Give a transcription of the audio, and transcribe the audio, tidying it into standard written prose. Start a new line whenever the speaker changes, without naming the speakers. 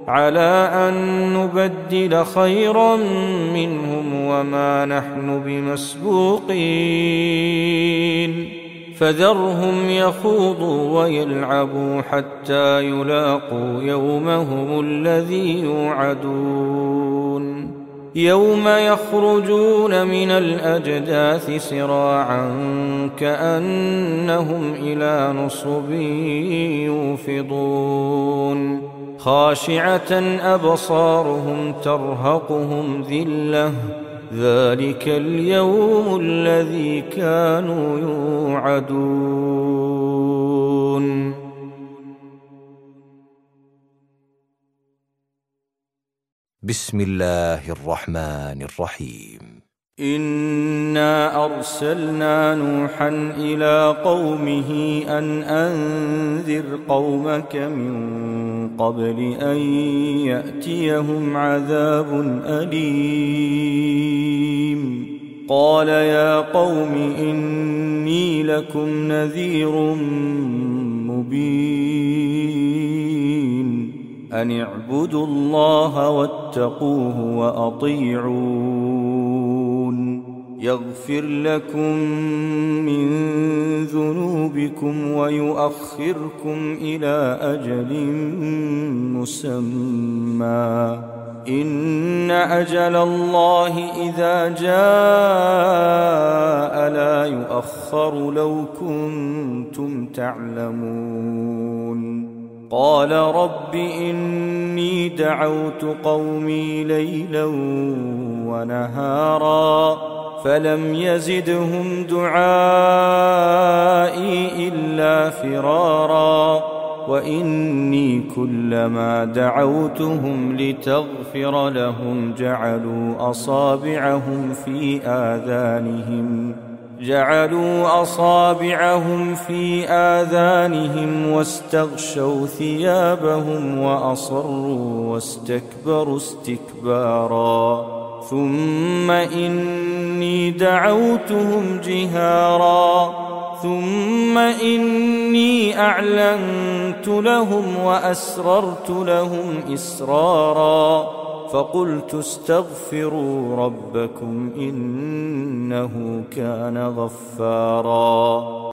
على أن نبدل خيرا منهم وما نحن بمسبوقين فذرهم يخوضوا ويلعبوا حتى يلاقوا يومهم الذي يوعدون يوم يخرجون من الأجداث سراعا كأنهم إلى نصب يوفضون خاشعة أبصارهم ترهقهم ذلة ذلك اليوم الذي كانوا يوعدون.
بسم الله الرحمن الرحيم.
إنا أرسلنا نوحا إلى قومه أن أنذر قومك من قبل أن يأتيهم عذاب أليم قال يا قوم إني لكم نذير مبين أن اعبدوا الله واتقوه وأطيعون يغفر لكم من ذنوبكم ويؤخركم إلى أجل مسمى إن أجل الله إذا جاء لا يؤخر لو كنتم تعلمون قال رب إني دعوت قومي ليلا ونهارا فلم يزدهم دعائي إلا فرارا وإني كلما دعوتهم لتغفر لهم جعلوا أصابعهم في آذانهم واستغشوا ثيابهم وأصروا واستكبروا استكبارا ثم إني دعوتهم جهارا ثم إني أعلنت لهم وأسررت لهم إسرارا فقلت استغفروا ربكم إنه كان غفارا